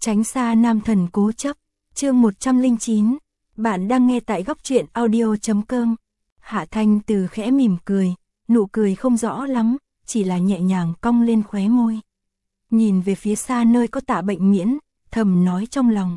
Tránh xa nam thần cố chấp, chương 109. Bạn đang nghe tại góc truyện audio.com. Hạ Thanh Từ khẽ mỉm cười, nụ cười không rõ lắm, chỉ là nhẹ nhàng cong lên khóe môi. Nhìn về phía xa nơi có Tạ Bệnh Miễn, thầm nói trong lòng.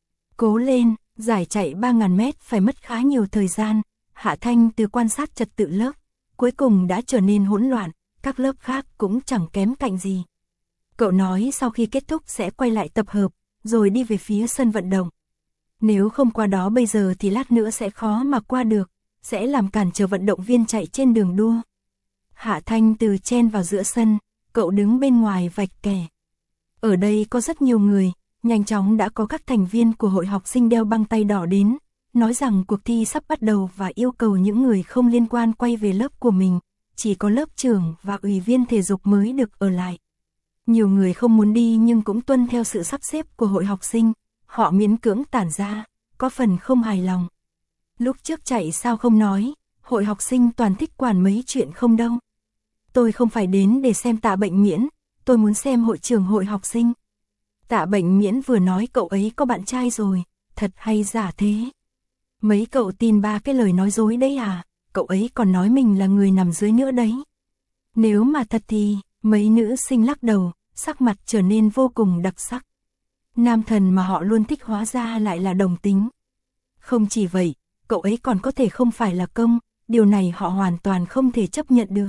Cố lên, giải chạy 3.000 mét phải mất khá nhiều thời gian. Hạ Thanh Từ quan sát trật tự lớp, cuối cùng đã trở nên hỗn loạn, các lớp khác cũng chẳng kém cạnh gì. Cậu nói sau khi kết thúc sẽ quay lại tập hợp, rồi đi về phía sân vận động. Nếu không qua đó bây giờ thì lát nữa sẽ khó mà qua được, sẽ làm cản trở vận động viên chạy trên đường đua. Hạ Thanh Từ chen vào giữa sân, cậu đứng bên ngoài vạch kẻ. Ở đây có rất nhiều người, nhanh chóng đã có các thành viên của hội học sinh đeo băng tay đỏ đến, nói rằng cuộc thi sắp bắt đầu và yêu cầu những người không liên quan quay về lớp của mình, chỉ có lớp trưởng và ủy viên thể dục mới được ở lại. Nhiều người không muốn đi nhưng cũng tuân theo sự sắp xếp của hội học sinh, họ miễn cưỡng tản ra, có phần không hài lòng. Lúc trước chạy sao không nói, hội học sinh toàn thích quản mấy chuyện không đâu. Tôi không phải đến để xem Tạ Bệnh Miễn, tôi muốn xem hội trưởng hội học sinh. Tạ Bệnh Miễn vừa nói cậu ấy có bạn trai rồi, thật hay giả thế? Mấy cậu tin ba cái lời nói dối đấy à, cậu ấy còn nói mình là người nằm dưới nữa đấy. Nếu mà thật thì, mấy nữ sinh lắc đầu, sắc mặt trở nên vô cùng đặc sắc. Nam thần mà họ luôn thích hóa ra lại là đồng tính. Không chỉ vậy, cậu ấy còn có thể không phải là công, điều này họ hoàn toàn không thể chấp nhận được.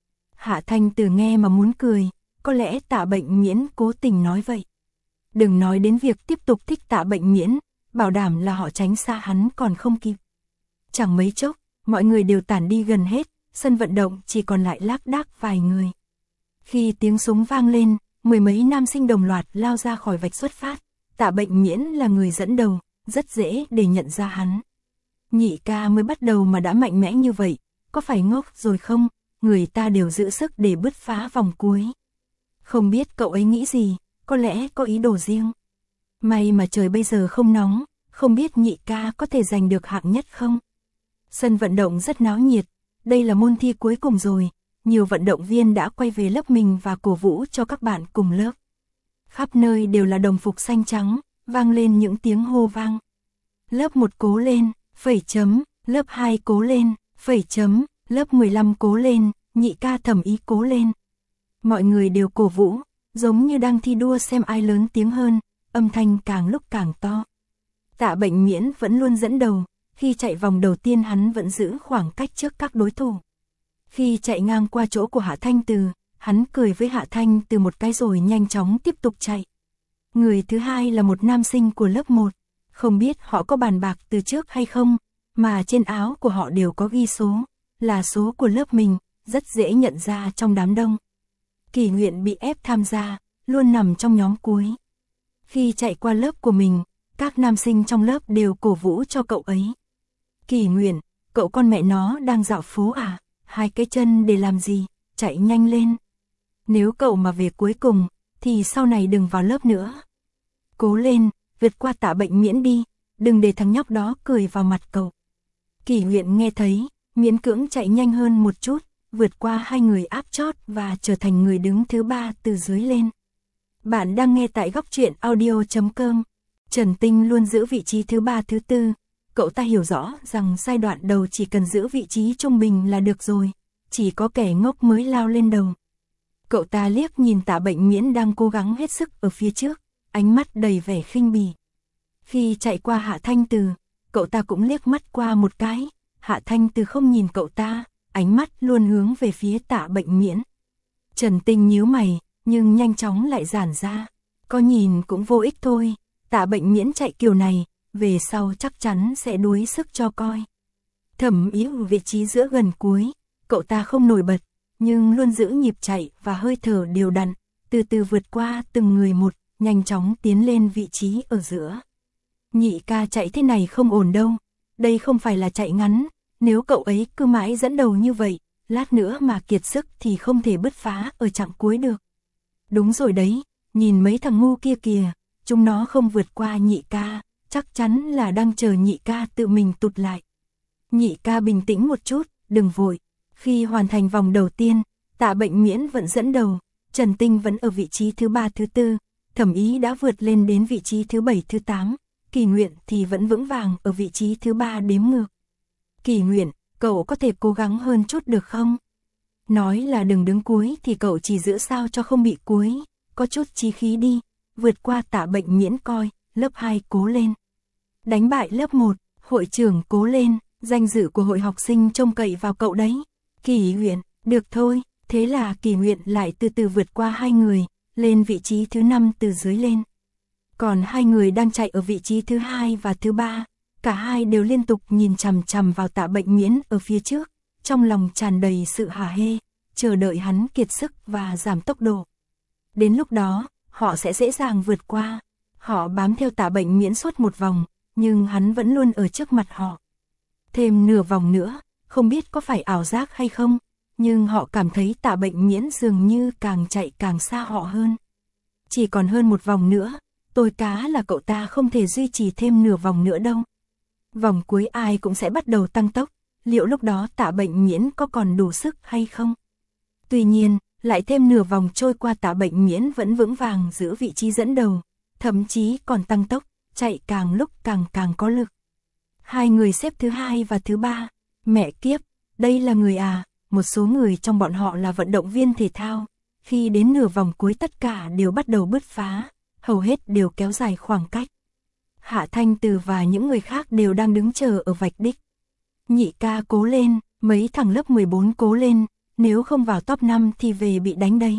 Hạ Thanh Từ nghe mà muốn cười, có lẽ Tạ Bệnh Miễn cố tình nói vậy. Đừng nói đến việc tiếp tục thích Tạ Bệnh Miễn, bảo đảm là họ tránh xa hắn còn không kịp. Chẳng mấy chốc, mọi người đều tản đi gần hết, sân vận động chỉ còn lại lác đác vài người. Khi tiếng súng vang lên, mười mấy nam sinh đồng loạt lao ra khỏi vạch xuất phát. Tạ Bệnh Miễn là người dẫn đầu, rất dễ để nhận ra hắn. Nhị ca mới bắt đầu mà đã mạnh mẽ như vậy, có phải ngốc rồi không? Người ta đều giữ sức để bứt phá vòng cuối. Không biết cậu ấy nghĩ gì, có lẽ có ý đồ riêng. May mà trời bây giờ không nóng, không biết nhị ca có thể giành được hạng nhất không? Sân vận động rất náo nhiệt, đây là môn thi cuối cùng rồi. Nhiều vận động viên đã quay về lớp mình và cổ vũ cho các bạn cùng lớp. Khắp nơi đều là đồng phục xanh trắng, vang lên những tiếng hô vang. Lớp 1 cố lên, phẩy chấm, lớp 2 cố lên, phẩy chấm, lớp 15 cố lên, nhị ca Thẩm Ý cố lên. Mọi người đều cổ vũ, giống như đang thi đua xem ai lớn tiếng hơn, âm thanh càng lúc càng to. Tạ Bệnh Miễn vẫn luôn dẫn đầu, khi chạy vòng đầu tiên hắn vẫn giữ khoảng cách trước các đối thủ. Khi chạy ngang qua chỗ của Hạ Thanh Từ, hắn cười với Hạ Thanh Từ một cái rồi nhanh chóng tiếp tục chạy. Người thứ hai là một nam sinh của lớp 1, không biết họ có bàn bạc từ trước hay không, mà trên áo của họ đều có ghi số, là số của lớp mình, rất dễ nhận ra trong đám đông. Kỷ Nguyện bị ép tham gia, luôn nằm trong nhóm cuối. Khi chạy qua lớp của mình, các nam sinh trong lớp đều cổ vũ cho cậu ấy. Kỷ Nguyện, cậu con mẹ nó đang dạo phố à? Hai cái chân để làm gì, chạy nhanh lên. Nếu cậu mà về cuối cùng, thì sau này đừng vào lớp nữa. Cố lên, vượt qua Tạ Bệnh Miễn đi, đừng để thằng nhóc đó cười vào mặt cậu. Kỷ Nguyện nghe thấy, miễn cưỡng chạy nhanh hơn một chút, vượt qua hai người áp chót và trở thành người đứng thứ 3 từ dưới lên. Bạn đang nghe tại góc truyện audio.com. Trần Tinh luôn giữ vị trí thứ 3 thứ 4. Cậu ta hiểu rõ rằng giai đoạn đầu chỉ cần giữ vị trí trung bình là được rồi, chỉ có kẻ ngốc mới lao lên đầu. Cậu ta liếc nhìn Tạ Bệnh Miễn đang cố gắng hết sức ở phía trước, ánh mắt đầy vẻ khinh bỉ. Khi chạy qua Hạ Thanh Từ, cậu ta cũng liếc mắt qua một cái, Hạ Thanh Từ không nhìn cậu ta, ánh mắt luôn hướng về phía Tạ Bệnh Miễn. Trần Tinh nhíu mày, nhưng nhanh chóng lại giãn ra, có nhìn cũng vô ích thôi, Tạ Bệnh Miễn chạy kiểu này, về sau chắc chắn sẽ đuối sức cho coi. Thẩm Ý ở vị trí giữa gần cuối, cậu ta không nổi bật, nhưng luôn giữ nhịp chạy và hơi thở đều đặn, từ từ vượt qua từng người một, nhanh chóng tiến lên vị trí ở giữa. Nhị ca chạy thế này không ổn đâu, đây không phải là chạy ngắn, nếu cậu ấy cứ mãi dẫn đầu như vậy, lát nữa mà kiệt sức thì không thể bứt phá ở chặng cuối được. Đúng rồi đấy, nhìn mấy thằng ngu kia kìa, chúng nó không vượt qua nhị ca, chắc chắn là đang chờ nhị ca tự mình tụt lại. Nhị ca bình tĩnh một chút, đừng vội. Khi hoàn thành vòng đầu tiên, Tạ Bệnh Miễn vẫn dẫn đầu, Trần Tinh vẫn ở vị trí thứ 3 thứ 4, Thẩm Ý đã vượt lên đến vị trí thứ 7 thứ 8, Kỳ Nguyện thì vẫn vững vàng ở vị trí thứ 3 đếm ngược. Kỳ Nguyện, cậu có thể cố gắng hơn chút được không? Nói là đừng đứng cuối thì cậu chỉ giữ sao cho không bị cuối, có chút chí khí đi, vượt qua Tạ Bệnh Miễn coi, lớp 2 cố lên. Đánh bại lớp 1, hội trưởng cố lên, danh dự của hội học sinh trông cậy vào cậu đấy. Kỳ Nguyện, được thôi, thế là Kỳ Nguyện lại từ từ vượt qua hai người, lên vị trí thứ 5 từ dưới lên. Còn hai người đang chạy ở vị trí thứ 2 và thứ 3, cả hai đều liên tục nhìn chằm chằm vào Tạ Bệnh Miễn ở phía trước, trong lòng tràn đầy sự hả hê, chờ đợi hắn kiệt sức và giảm tốc độ. Đến lúc đó, họ sẽ dễ dàng vượt qua. Họ bám theo Tạ Bệnh Miễn suốt một vòng, nhưng hắn vẫn luôn ở trước mặt họ. Thêm nửa vòng nữa, không biết có phải ảo giác hay không, nhưng họ cảm thấy Tạ Bệnh Miễn dường như càng chạy càng xa họ hơn. Chỉ còn hơn một vòng nữa, tôi cá là cậu ta không thể duy trì thêm nửa vòng nữa đâu. Vòng cuối ai cũng sẽ bắt đầu tăng tốc, liệu lúc đó Tạ Bệnh Miễn có còn đủ sức hay không? Tuy nhiên, lại thêm nửa vòng trôi qua Tạ Bệnh Miễn vẫn vững vàng giữ vị trí dẫn đầu, thậm chí còn tăng tốc, chạy càng lúc càng có lực. Hai người xếp thứ 2 và thứ 3, mẹ kiếp, đây là người à, một số người trong bọn họ là vận động viên thể thao, khi đến nửa vòng cuối tất cả đều bắt đầu bứt phá, hầu hết đều kéo dài khoảng cách. Hạ Thanh Từ và những người khác đều đang đứng chờ ở vạch đích. Nhị ca cố lên, mấy thằng lớp 14 cố lên, nếu không vào top 5 thì về bị đánh đấy.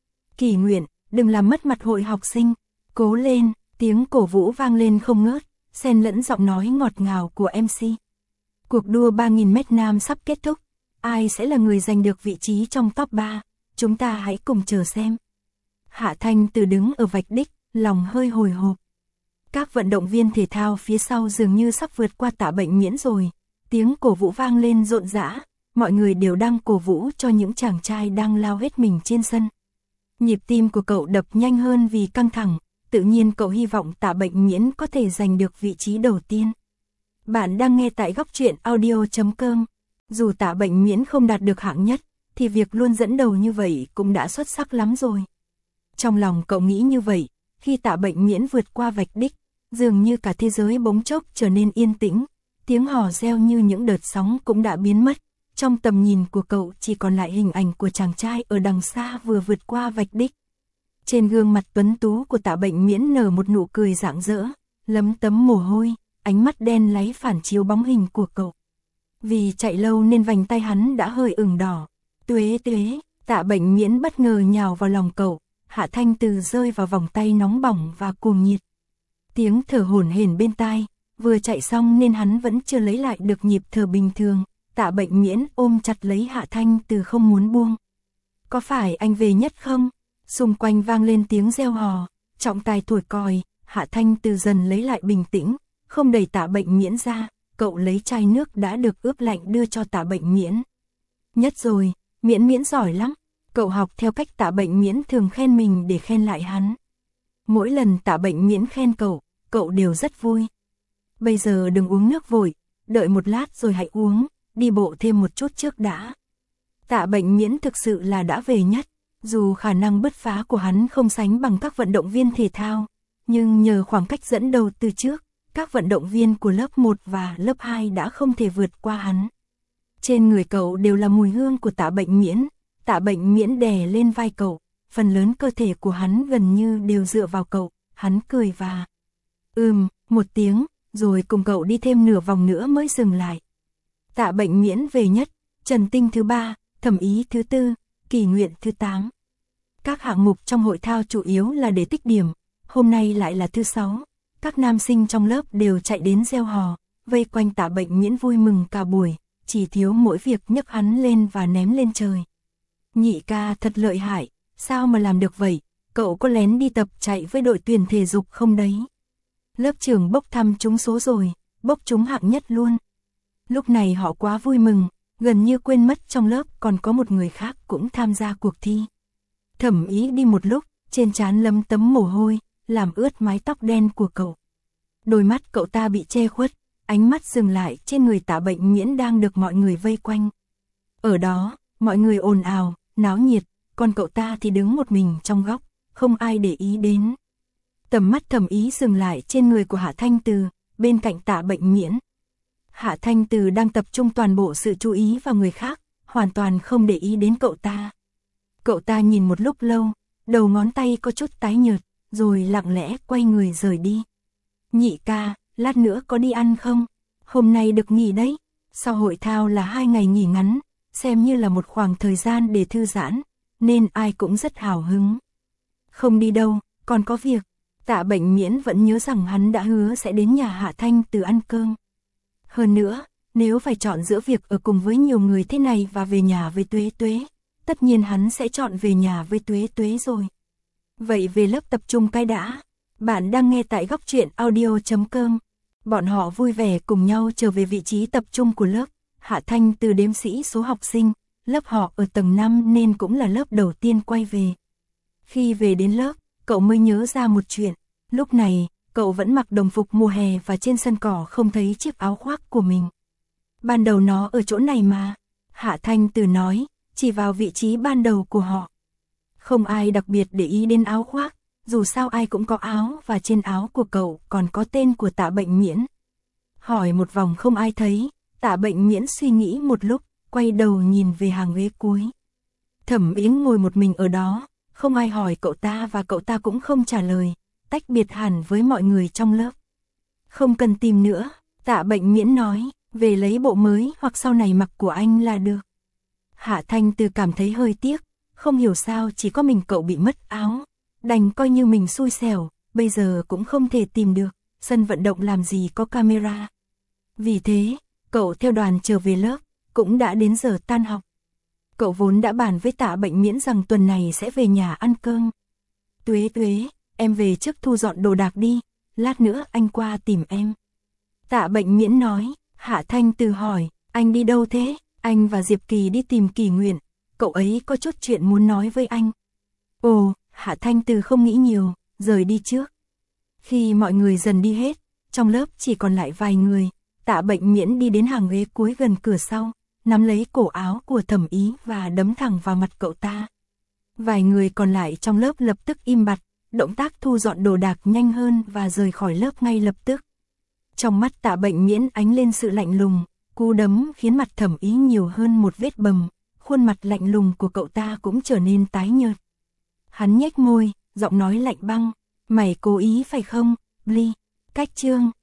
Kỳ Nguyện, đừng làm mất mặt hội học sinh, cố lên, tiếng cổ vũ vang lên không ngớt, xen lẫn giọng nói ngọt ngào của MC. Cuộc đua 3.000 mét nam sắp kết thúc, ai sẽ là người giành được vị trí trong top 3, chúng ta hãy cùng chờ xem. Hạ Thanh Từ đứng ở vạch đích, lòng hơi hồi hộp. Các vận động viên thể thao phía sau dường như sắp vượt qua Tạ Bệnh Miễn rồi, tiếng cổ vũ vang lên rộn rã, mọi người đều đang cổ vũ cho những chàng trai đang lao hết mình trên sân. Nhịp tim của cậu đập nhanh hơn vì căng thẳng, tự nhiên cậu hy vọng Tạ Bệnh Miễn có thể giành được vị trí đầu tiên. Bạn đang nghe tại Góc Truyện Audio.com. Dù Tạ Bệnh Miễn không đạt được hạng nhất, thì việc luôn dẫn đầu như vậy cũng đã xuất sắc lắm rồi. Trong lòng cậu nghĩ như vậy, khi Tạ Bệnh Miễn vượt qua vạch đích, dường như cả thế giới bỗng chốc trở nên yên tĩnh, tiếng hò reo như những đợt sóng cũng đã biến mất. Trong tầm nhìn của cậu chỉ còn lại hình ảnh của chàng trai ở đằng xa vừa vượt qua vạch đích. Trên gương mặt tuấn tú của Tạ Bệnh Miễn nở một nụ cười rạng rỡ, lấm tấm mồ hôi, ánh mắt đen láy phản chiếu bóng hình của cậu. Vì chạy lâu nên vành tay hắn đã hơi ửng đỏ. Tuế, Tạ Bệnh Miễn bất ngờ nhào vào lòng cậu, Hạ Thanh Từ rơi vào vòng tay nóng bỏng và cuồng nhiệt. Tiếng thở hổn hển bên tai, vừa chạy xong nên hắn vẫn chưa lấy lại được nhịp thở bình thường. Tạ Bệnh Miễn ôm chặt lấy Hạ Thanh Từ không muốn buông. Có phải anh về nhất không? Xung quanh vang lên tiếng reo hò, trọng tài thổi còi, Hạ Thanh Từ dần lấy lại bình tĩnh, không đẩy Tạ Bệnh Miễn ra, cậu lấy chai nước đã được ướp lạnh đưa cho Tạ Bệnh Miễn. Nhất rồi, Miễn giỏi lắm, cậu học theo cách Tạ Bệnh Miễn thường khen mình để khen lại hắn. Mỗi lần Tạ Bệnh Miễn khen cậu đều rất vui. Bây giờ đừng uống nước vội, đợi một lát rồi hãy uống, đi bộ thêm một chút trước đã. Tạ Bệnh Miễn thực sự là đã về nhất, dù khả năng bứt phá của hắn không sánh bằng các vận động viên thể thao, nhưng nhờ khoảng cách dẫn đầu từ trước, các vận động viên của lớp 1 và lớp 2 đã không thể vượt qua hắn. Trên người cậu đều là mùi hương của Tạ Bệnh Miễn, Tạ Bệnh Miễn đè lên vai cậu, phần lớn cơ thể của hắn gần như đều dựa vào cậu, hắn cười và một tiếng, rồi cùng cậu đi thêm nửa vòng nữa mới dừng lại. Tạ Bệnh Miễn về nhất, Trần Tinh thứ 3, Thẩm Ý thứ 4, Kỳ Nguyện thứ 8. Các hạng mục trong hội thao chủ yếu là để tích điểm, hôm nay lại là thứ 6. Các nam sinh trong lớp đều chạy đến reo hò, vây quanh Tạ Bệnh Miễn vui mừng cả buổi, chỉ thiếu mỗi việc nhấc hắn lên và ném lên trời. Nhị ca thật lợi hại, sao mà làm được vậy, cậu có lén đi tập chạy với đội tuyển thể dục không đấy? Lớp trưởng bốc thăm trúng số rồi, bốc trúng hạng nhất luôn. Lúc này họ quá vui mừng, gần như quên mất trong lớp còn có một người khác cũng tham gia cuộc thi. Thẩm Ý đi một lúc, trên trán lấm tấm mồ hôi, làm ướt mái tóc đen của cậu. Đôi mắt cậu ta bị che khuất, ánh mắt dừng lại trên người Tạ Bệnh Miễn đang được mọi người vây quanh. Ở đó, mọi người ồn ào, náo nhiệt, còn cậu ta thì đứng một mình trong góc, không ai để ý đến. Tầm mắt Thẩm Ý dừng lại trên người của Hạ Thanh Từ, bên cạnh Tạ Bệnh Miễn. Hạ Thanh Từ đang tập trung toàn bộ sự chú ý vào người khác, hoàn toàn không để ý đến cậu ta. Cậu ta nhìn một lúc lâu, đầu ngón tay có chút tái nhợt, rồi lặng lẽ quay người rời đi. Nhị ca, lát nữa có đi ăn không? Hôm nay được nghỉ đấy. Sau hội thao là 2 ngày nghỉ ngắn, xem như là một khoảng thời gian để thư giãn, nên ai cũng rất hào hứng. Không đi đâu, còn có việc. Tạ Bệnh Miễn vẫn nhớ rằng hắn đã hứa sẽ đến nhà Hạ Thanh Từ ăn cơm. Hơn nữa, nếu phải chọn giữa việc ở cùng với nhiều người thế này và về nhà với Tuế Tuế, tất nhiên hắn sẽ chọn về nhà với Tuế Tuế rồi. Vậy về lớp tập trung cái đã. Bạn đang nghe tại góc truyện audio.com. Bọn họ vui vẻ cùng nhau trở về vị trí tập trung của lớp. Hạ Thanh Từ đếm sĩ số học sinh, lớp họ ở tầng 5 nên cũng là lớp đầu tiên quay về. Khi về đến lớp, cậu mới nhớ ra một chuyện. Lúc này, cậu vẫn mặc đồng phục mùa hè và trên sân cỏ không thấy chiếc áo khoác của mình. Ban đầu nó ở chỗ này mà. Hạ Thanh Từ nói, chỉ vào vị trí ban đầu của họ. Không ai đặc biệt để ý đến áo khoác, dù sao ai cũng có áo và trên áo của cậu còn có tên của Tạ Bệnh Miễn. Hỏi một vòng không ai thấy, Tạ Bệnh Miễn suy nghĩ một lúc, quay đầu nhìn về hàng ghế cuối. Thẩm Yến ngồi một mình ở đó, không ai hỏi cậu ta và cậu ta cũng không trả lời, tách biệt hẳn với mọi người trong lớp. Không cần tìm nữa, Tạ Bệnh Miễn nói, về lấy bộ mới hoặc sau này mặc của anh là được. Hạ Thanh Từ cảm thấy hơi tiếc, không hiểu sao chỉ có mình cậu bị mất áo. Đành coi như mình xui xẻo, bây giờ cũng không thể tìm được, sân vận động làm gì có camera. Vì thế, cậu theo đoàn trở về lớp, cũng đã đến giờ tan học. Cậu vốn đã bàn với Tạ Bệnh Miễn rằng tuần này sẽ về nhà ăn cơm. Tuế Tuế, em về trước thu dọn đồ đạc đi, lát nữa anh qua tìm em. Tạ Bệnh Miễn nói. Hạ Thanh Từ hỏi, anh đi đâu thế? Anh và Diệp Kỳ đi tìm Kỳ Nguyện, cậu ấy có chút chuyện muốn nói với anh. Ồ, Hạ Thanh Từ không nghĩ nhiều, rời đi trước. Khi mọi người dần đi hết, trong lớp chỉ còn lại vài người, Tạ Bệnh Miễn đi đến hàng ghế cuối gần cửa sau, nắm lấy cổ áo của Thẩm Ý và đấm thẳng vào mặt cậu ta. Vài người còn lại trong lớp lập tức im bặt, động tác thu dọn đồ đạc nhanh hơn và rời khỏi lớp ngay lập tức. Trong mắt Tạ Bệnh Miễn ánh lên sự lạnh lùng, cú đấm khiến mặt Thẩm Ý nhiều hơn một vết bầm, khuôn mặt lạnh lùng của cậu ta cũng trở nên tái nhợt. Hắn nhếch môi, giọng nói lạnh băng, mày cố ý phải không, Ly? Cách chương